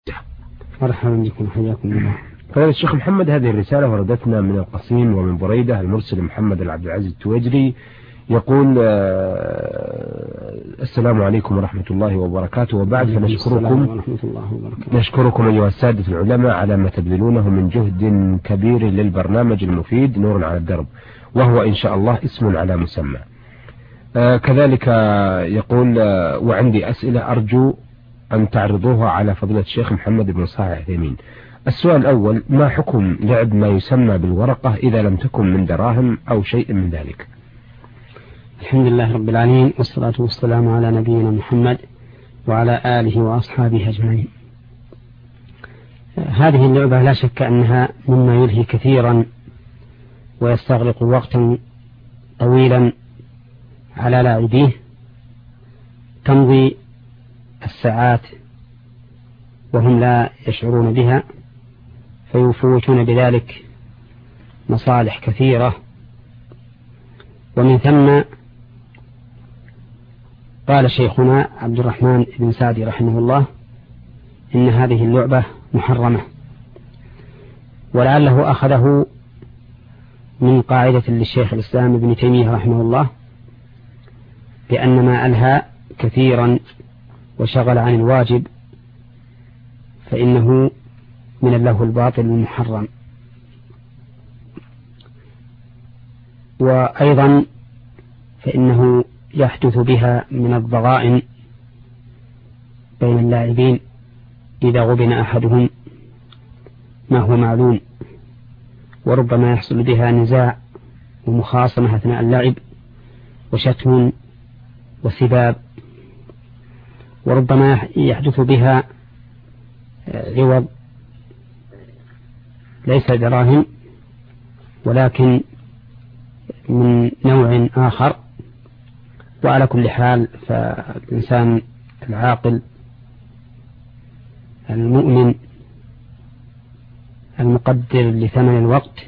مرحبا بكم، حياكم الله. فضيلة الشيخ محمد، هذه الرسالة وردتنا من القصيم ومن بريدة. المرسل محمد العبد العزيز التويجري يقول: السلام عليكم ورحمة الله وبركاته، وبعد نشكركم أيها السادة العلماء على ما تبذلونه من جهد كبير للبرنامج المفيد نور على الدرب، وهو إن شاء الله اسم على مسمى. كذلك يقول: وعندي أسئلة أرجو أن تعرضوها على فضيلة الشيخ محمد بن صالح العثيمين. السؤال الأول: ما حكم لعب ما يسمى بالورقة إذا لم تكن من دراهم أو شيء من ذلك؟ الحمد لله رب العالمين، والصلاة والسلام على نبينا محمد وعلى آله وأصحابه أجمعين. هذه اللعبة لا شك أنها مما يلهي كثيرا ويستغرق وقتا طويلا على لاعبيه، تمضي الساعات وهم لا يشعرون بها، فيفوتون بذلك مصالح كثيرة. ومن ثم قال شيخنا عبد الرحمن بن سعدي رحمه الله إن هذه اللعبة محرمة، ولعله أخذه من قاعدة للشيخ الإسلام ابن تيمية رحمه الله بأن ما ألهى كثيرا وشغل عن الواجب فإنه من اللهو الباطل المحرم. وأيضا فإنه يحدث بها من الضغائن بين اللاعبين إذا غبن أحدهم ما هو معلوم، وربما يحصل بها نزاع ومخاصمة أثناء اللعب وشتم وسباب، وربما يحدث بها عوض ليس دراهم ولكن من نوع آخر. وعلى كل حال فالإنسان العاقل المؤمن المقدر لثمن الوقت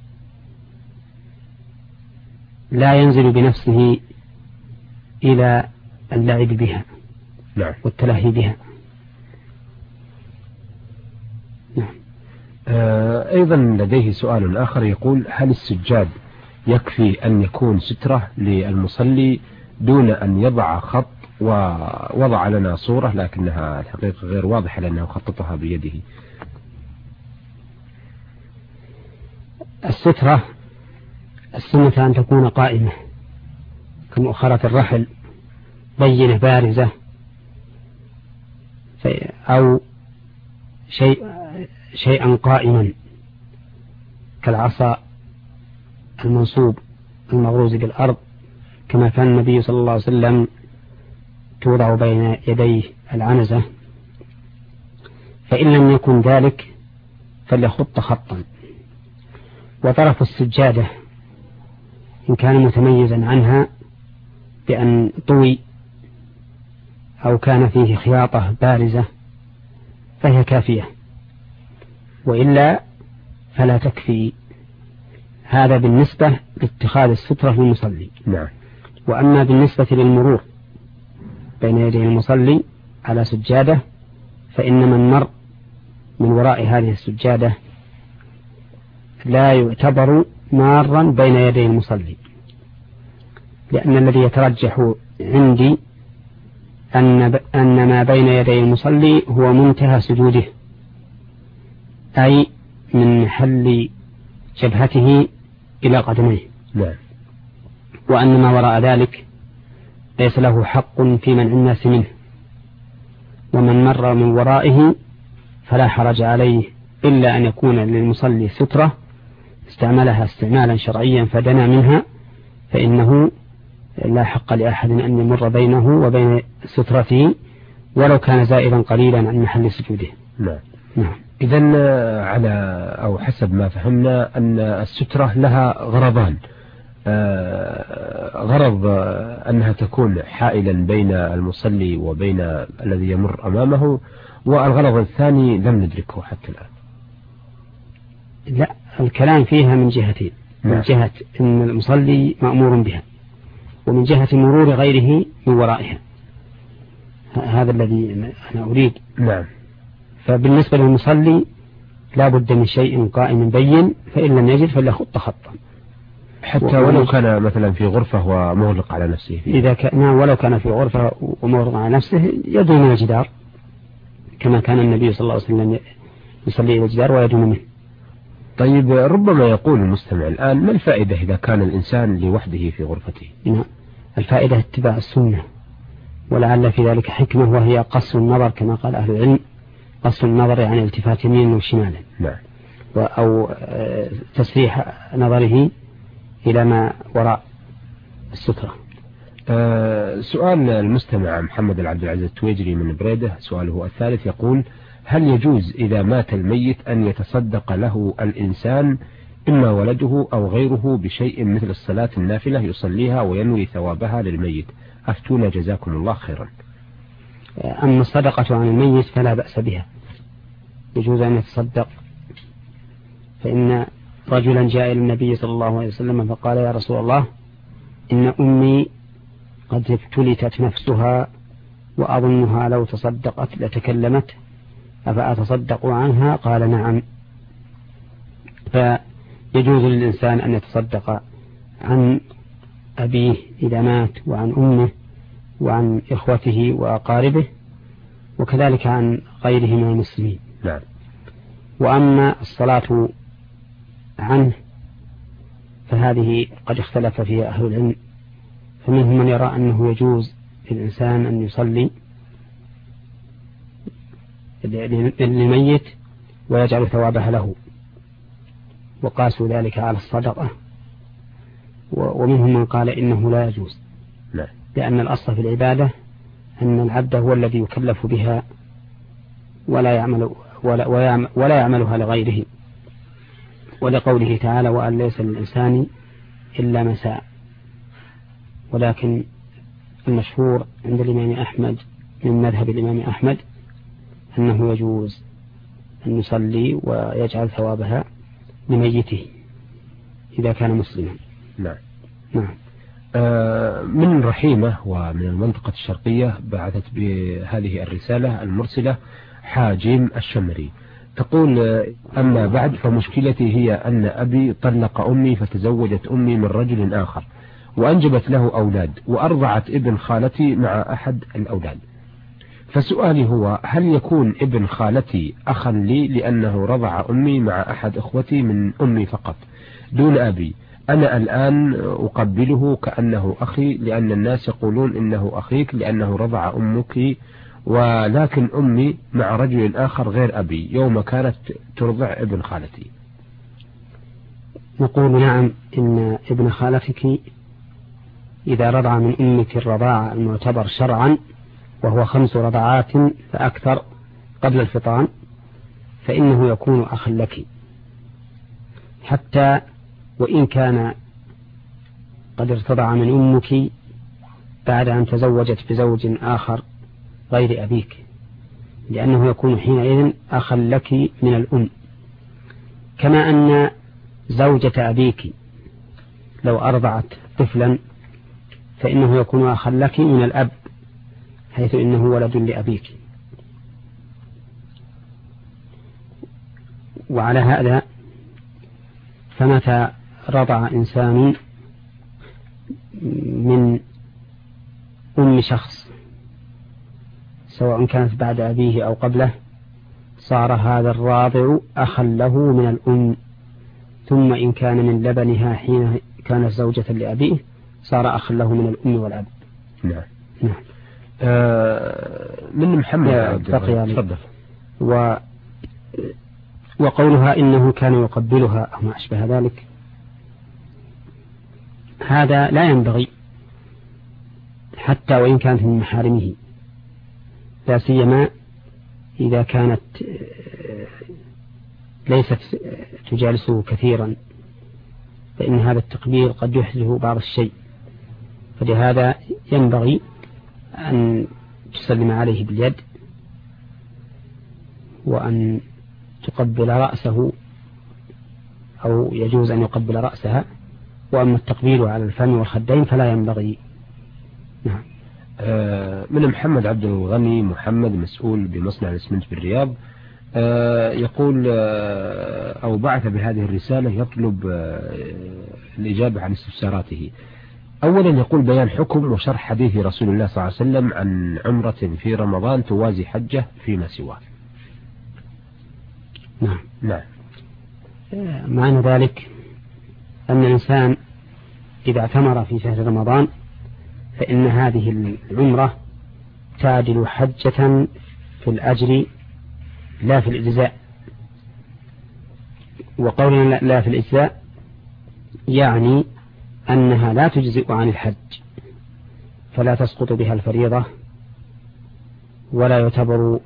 لا ينزل بنفسه إلى اللعب بها والتلهي بها. نعم. أيضا لديه سؤال آخر يقول: هل السجاد يكفي أن يكون سترة للمصلي دون أن يضع خط؟ ووضع لنا صورة لكنها الحقيقة غير واضحة لأنه خططها بيده. السترة السنة أن تكون قائمة كمؤخرة الرحل بينة بارزة، أو شيئا قائما كالعصا المنصوب المغروز بالأرض كما كان النبي صلى الله عليه وسلم توضع بين يديه العنزة. فإن لم يكن ذلك فليخط خطا. وطرف السجادة إن كان متميزا عنها بأن طوي أو كان فيه خياطة بارزة فهي كافية، وإلا فلا تكفي. هذا بالنسبة لاتخاذ السترة للمصلي. نعم. وأما بالنسبة للمرور بين يدي المصلي على سجادة فإن من مر من وراء هذه السجادة لا يعتبر مارا بين يدي المصلي، لأن الذي يترجح عندي أن ما بين يدي المصلي هو منتهى سجوده، أي من محل جبهته إلى قدميه. نعم. وأن ما وراء ذلك ليس له حق في منع الناس منه، ومن مر من ورائه فلا حرج عليه إلا أن يكون للمصلي سترة استعملها استعمالا شرعيا فدنا منها، فإنه لا حق لأحد أن يمر بينه وبين سترته ولو كان زائدا قليلا عن محل سجوده. نعم. نعم. إذن على أو حسب ما فهمنا أن السترة لها غرضان: غرض أنها تكون حائلا بين المصلي وبين الذي يمر أمامه، والغرض الثاني لم ندركه حتى الآن. لا، الكلام فيها من جهتين. من جهة أن المصلي مأمور بها، ومن جهة مرور غيره من ورائها. هذا الذي أنا أريد. نعم. فبالنسبة للمصلي لا بد من شيء قائم بين، فإن لم يجد فليخط خطا، حتى ولو كان مثلا في غرفة ومغلق على نفسه. إذا كان ولو كان في غرفة ومغلق على نفسه يدنو من الجدار، كما كان النبي صلى الله عليه وسلم يصلي إلى الجدار ويدنو منه. طيب ربما يقول المستمع الآن ما الفائدة إذا كان الإنسان لوحده في غرفته؟ الفائدة اتباع السنة، ولعل في ذلك حكمة، وهي قص النظر كما قال أهل العلم، قص النظر يعني التفات يمين وشمالا، أو تسريح نظره إلى ما وراء السترة. سؤال المستمع محمد العبد العزيز التويجري من بريدة، سؤاله الثالث يقول: هل يجوز إذا مات الميت أن يتصدق له الإنسان إما ولده أو غيره بشيء مثل الصلاة النافلة يصليها وينوي ثوابها للميت؟ أفتونا جزاكم الله خيرا. أما الصدقة عن الميت فلا بأس بها، يجوز أن يتصدق. فإن رجلا جاء إلى النبي صلى الله عليه وسلم فقال: يا رسول الله، إن أمي قد ابتلتت نفسها وأظنها لو تصدقت لتكلمت، أفأتصدق عنها؟ قال: نعم. فيجوز للإنسان أن يتصدق عن أبيه إذا مات، وعن أمه، وعن إخوته وأقاربه، وكذلك عن غيره من المسلمين. نعم. وأما الصلاة عنه فهذه قد اختلف فيها أهل العلم، فمنهم من يرى أنه يجوز للإنسان أن يصلي للميت ويجعل ثوابها له، وقاسوا ذلك على الصدقة. ومنهم من قال إنه لا يجوز، لأن الأصل في العبادة أن العبد هو الذي يكلف بها ولا يعملها لغيره، ولقوله تعالى: وأن ليس للإنسان إلا ما سعى. ولكن المشهور عند الإمام أحمد من مذهب الإمام أحمد أنه يجوز أن يصلي ويجعل ثوابها لميته إذا كان مسلما. نعم. نعم. من رحيمة ومن المنطقة الشرقية بعثت بهذه الرسالة المرسلة حاجم الشمري، تقول: أما بعد، فمشكلتي هي أن أبي طلق أمي فتزوجت أمي من رجل آخر وأنجبت له أولاد، وأرضعت ابن خالتي مع أحد الأولاد. فسؤالي هو: هل يكون ابن خالتي أخا لي لأنه رضع أمي مع أحد أخوتي من أمي فقط دون أبي؟ أنا الآن أقبله كأنه أخي، لأن الناس يقولون إنه أخيك لأنه رضع أمك، ولكن أمي مع رجل آخر غير أبي يوم كانت ترضع ابن خالتي. نقول: نعم، إن ابن خالتك إذا رضع من أمك الرضاعة المعتبر شرعا، وهو 5 رضعات فأكثر قبل الفطام، فإنه يكون أخا لك، حتى وإن كان قد ارتضع من أمك بعد أن تزوجت بزوج آخر غير أبيك، لأنه يكون حينئذ أخا لك من الأم. كما أن زوجة أبيك لو أرضعت طفلا فإنه يكون أخا لك من الأب، حيث إنه ولد لأبيك. وعلى هذا فمتى رضع إنسان من أم شخص سواء كانت بعد أبيه أو قبله، صار هذا الراضع أخا له من الأم، ثم إن كان من لبنها حين كانت زوجة لأبيه صار أخا له من الأم والأب. نعم. نعم. من محمد تفضل. وقولها إنه كان يقبلها أو ما أشبه ذلك، هذا لا ينبغي حتى وإن كانت من محارمه، لا سيما إذا كانت ليست تجالسه كثيرا، فإن هذا التقبيل قد يحدث بعض الشيء، فلهذا ينبغي أن تسلم عليه باليد وأن تقبل رأسه، أو يجوز أن يقبل رأسها. وأما التقبيل على الفم والخدين فلا ينبغي. نعم. من محمد عبد الغني محمد، مسؤول بمصنع الإسمنت بالرياض، يقول أو بعث بهذه الرسالة يطلب الإجابة عن استفساراته. أولا يقول بيان حكم وشرح حديث رسول الله صلى الله عليه وسلم عن عمرة في رمضان توازي حجة فيما سواه. نعم. معنى ذلك أن الإنسان إذا اعتمر في شهر رمضان فإن هذه العمرة تعدل حجة في الأجر لا في الإجزاء. وقولنا لا في الإجزاء يعني أنها لا تجزئ عن الحج، فلا تسقط بها الفريضة ولا يعتبر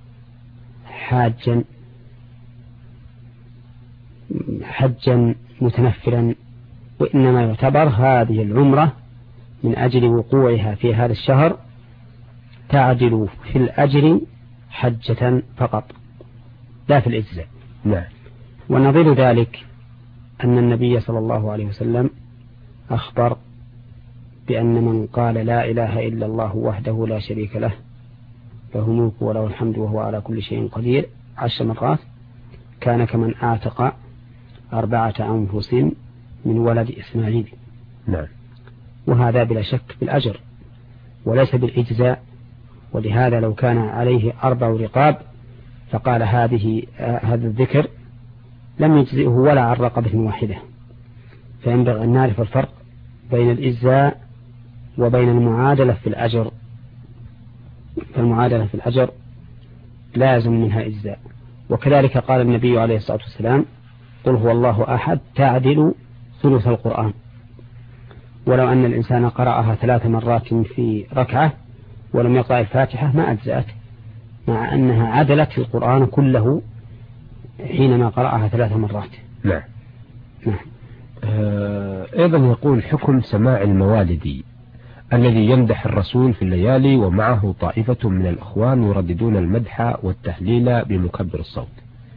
حجا متنفلا، وإنما يعتبر هذه العمرة من أجل وقوعها في هذا الشهر تعدل في الأجر حجة فقط لا في الإجزاء. نعم. ونظير ذلك أن النبي صلى الله عليه وسلم أخبر بأن من قال لا إله إلا الله وحده لا شريك له له الملك وله الحمد وهو على كل شيء قدير 10 مرات كان كمن أعتق 4 أنفس من ولد إسماعيل. نعم. وهذا بلا شك بالأجر وليس بالإجزاء. ولهذا لو كان عليه 4 رقاب فقال هذا الذكر لم يجزئه ولا عن رقبة واحدة. فينبغي أن نعرف الفرق بين الإجزاء وبين المعادلة في الأجر. فالمعادلة في الأجر لازم منها إجزاء. وكذلك قال النبي عليه الصلاة والسلام قل هو الله أحد تعدل ثلث القرآن. ولو أن الإنسان قرأها 3 مرات في ركعة ولم يقرأ الفاتحة ما أجزأت، مع أنها عدلت القرآن كله حينما قرأها 3 مرات. نعم. أيضا يقول حكم سماع الموالد الذي يمدح الرسول في الليالي ومعه طائفة من الأخوان يرددون المدح والتهليل بمكبر الصوت.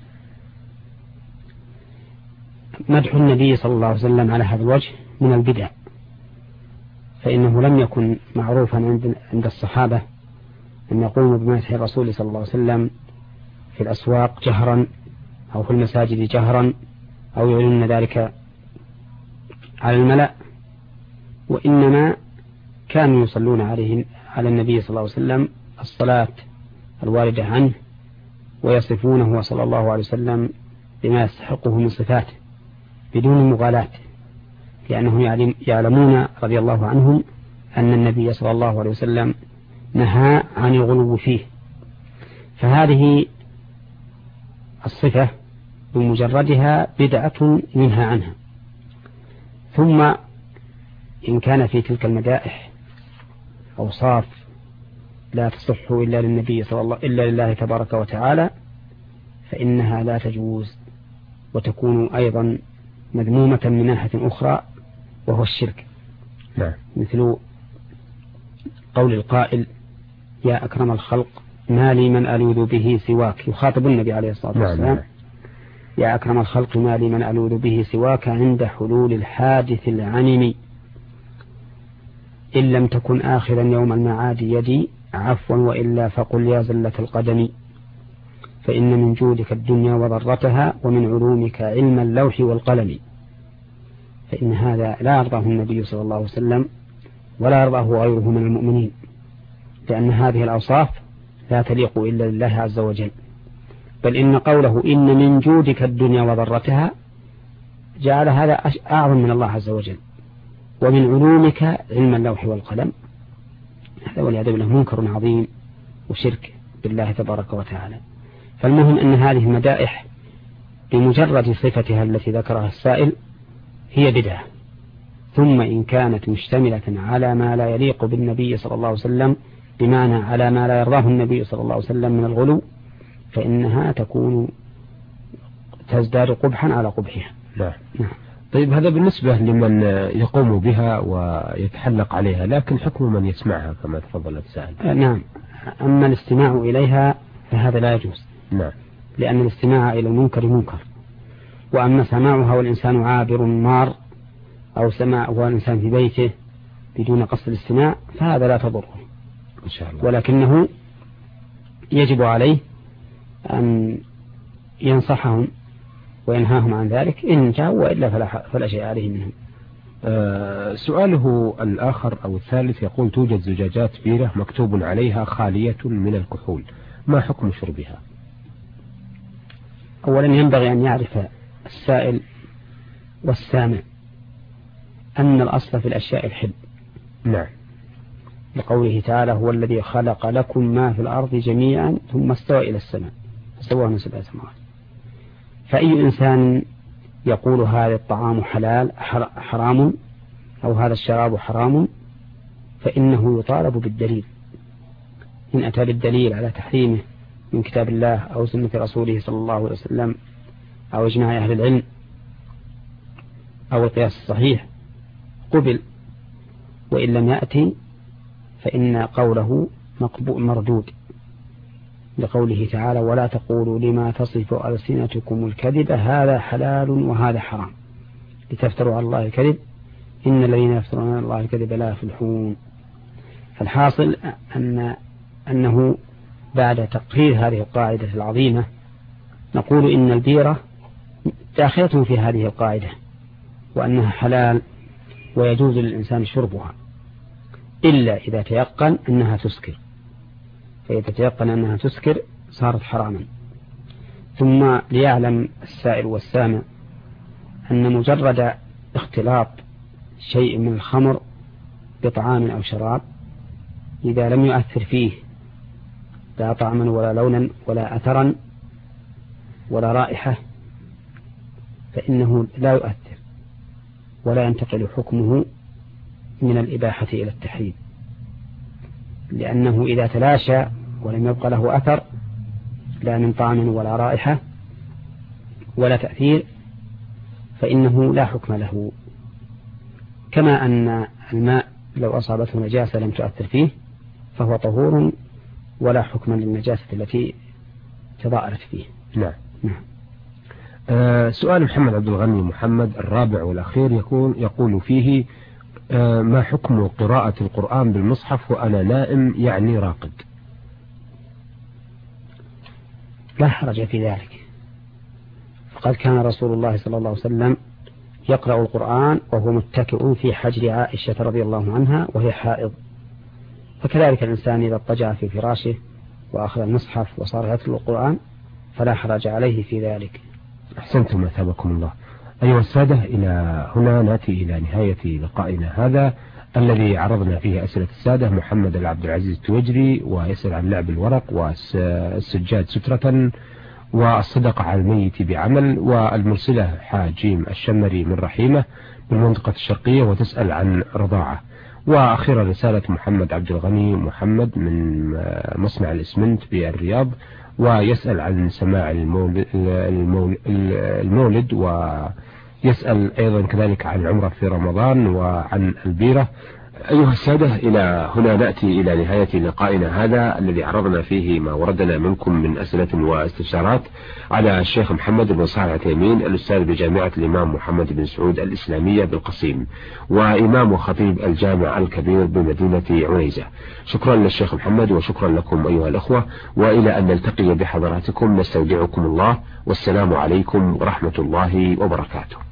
مدح النبي صلى الله عليه وسلم على هذا الوجه من البدع، فإنه لم يكن معروفا عند الصحابة أن يقوموا بمدح الرسول صلى الله عليه وسلم في الأسواق جهرا أو في المساجد جهرا أو يعلنون ذلك على الملأ، وإنما كانوا يصلون على النبي صلى الله عليه وسلم الصلاة الواردة عنه ويصفونه صلى الله عليه وسلم بما يستحقه من صفاته بدون مغالاة، لأنهم يعلمون رضي الله عنهم أن النبي صلى الله عليه وسلم نهى عن الغلو فيه. فهذه الصفة بمجردها بدعة ينهى عنها. ثم إن كان في تلك المدائح أوصاف لا تصح إلا للنبي إلا لله تبارك وتعالى فإنها لا تجوز، وتكون أيضا مذمومة من ناحية أخرى وهو الشرك. نعم. مثل قول القائل يا أكرم الخلق ما لي من ألوذ به سواك، يخاطب النبي عليه الصلاة والسلام. نعم. يا أكرم الخلق ما لي من ألوذ به سواك عند حلول الحادث العنم، إن لم تكن آخرا يوم المعاد يدي عفوا وإلا فقل يا زلة القدم، فإن من جودك الدنيا وضرتها ومن علومك علم اللوح والقلم. فإن هذا لا يرضاه النبي صلى الله عليه وسلم ولا يرضاه غيره من المؤمنين، لأن هذه الأوصاف لا تليق إلا لله عز وجل. بل إن قوله إن من جودك الدنيا وضرتها جعل هذا أعظم من الله عز وجل. ومن علومك علم اللوح والقلم، هذا والعياذ بالله منكر عظيم وشرك بالله تبارك وتعالى. فالمهم أن هذه المدائح بمجرد صفتها التي ذكرها السائل هي بدعة، ثم إن كانت مشتملة على ما لا يليق بالنبي صلى الله عليه وسلم بمعنى على ما لا يرضاه النبي صلى الله عليه وسلم من الغلو فإنها تزداد قبحا على قبحها. نعم. طيب هذا بالنسبة لمن يقوم بها ويتحلق عليها، لكن حكم من يسمعها كما تفضل السائل. نعم. أما الاستماع إليها فهذا لا يجوز. نعم. لأن الاستماع إلى المنكر منكر، وأما سماعها والإنسان عابر مار أو سماعها والإنسان في بيته بدون قصد الاستماع فهذا لا تضره إن شاء الله. ولكنه يجب عليه أن ينصحهم وينهاهم عن ذلك إن جاءوا، وإلا فلا شيء عليه منهم. سؤاله الآخر أو الثالث يقول: توجد زجاجات بيرة مكتوب عليها خالية من الكحول، ما حكم شربها؟ أولا ينبغي أن يعرف السائل والسامع أن الأصل في الأشياء الحل. نعم. لقوله تعالى: هو الذي خلق لكم ما في الأرض جميعا ثم استوى إلى السماء فسواهن سبع سماوات. فأي إنسان يقول هذا الطعام حرام أو هذا الشراب حرام فإنه يطالب بالدليل. إن أتى بالدليل على تحريمه من كتاب الله أو سنة رسوله صلى الله عليه وسلم أو إجماع أهل العلم أو القياس الصحيح قبل، وإن لم يأتي فإن قوله مردود، لقوله تعالى: ولا تقولوا لما تصف ألسنتكم الكذب هذا حلال وهذا حرام لتفتروا على الله الكذب إن الذين يفترون على الله الكذب لا يفلحون. فالحاصل أنه بعد تقرير هذه القاعدة العظيمة نقول إن البيرة داخلة في هذه القاعدة، وأنها حلال ويجوز للإنسان شربها إلا إذا تيقن أنها تسكر، فإذا تيقن أنها تسكر صارت حراما. ثم ليعلم السائل والسامع أن مجرد اختلاط شيء من الخمر بطعام أو شراب إذا لم يؤثر فيه لا طعما ولا لونا ولا أثرا ولا رائحة فإنه لا يؤثر ولا ينتقل حكمه من الإباحة إلى التحريم، لأنه إذا تلاشى ولم يبقى له أثر لا من طعم ولا رائحة ولا تأثير فإنه لا حكم له. كما أن الماء لو أصابته نجاسة لم تؤثر فيه فهو طهور ولا حكم للنجاسة التي تضاءلت فيه. نعم. سؤال محمد عبد الغني محمد الرابع والأخير يقول فيه: ما حكم قراءة القرآن بالمصحف وأنا نائم يعني راقد؟ لا حرج في ذلك، فقد كان رسول الله صلى الله عليه وسلم يقرأ القرآن وهو متكئ في حجر عائشة رضي الله عنها وهي حائض، فكذلك الإنسان إذا اضطجع في فراشه وأخذ المصحف وصار يتلو القرآن فلا حرج عليه في ذلك. أحسنتم أثابكم الله. أيها السادة، إلى هنا نأتي إلى نهاية لقائنا هذا الذي عرضنا فيه أسئلة السادة. محمد العبد العزيز التوجري ويسأل عن لعب الورق والسجاد سترة والصدقة على الميت بعمل، والمرسلة حاجيم الشمري من رحيمة بالمنطقة الشرقية وتسأل عن رضاعة. وأخيرا رسالة محمد عبد الغني محمد من مصنع الإسمنت بالرياض ويسأل عن سماع المولد ويسأل أيضا كذلك عن العمرة في رمضان وعن البيرة. أيها السادة، إلى هنا نأتي إلى نهاية لقائنا هذا الذي عرضنا فيه ما وردنا منكم من أسئلة واستفسارات على الشيخ محمد بن صالح العثيمين الأستاذ بجامعة الإمام محمد بن سعود الإسلامية بالقصيم وإمام وخطيب الجامع الكبير بمدينة عنيزة. شكرا للشيخ محمد وشكرا لكم أيها الأخوة، وإلى أن نلتقي بحضراتكم نستودعكم الله، والسلام عليكم ورحمة الله وبركاته.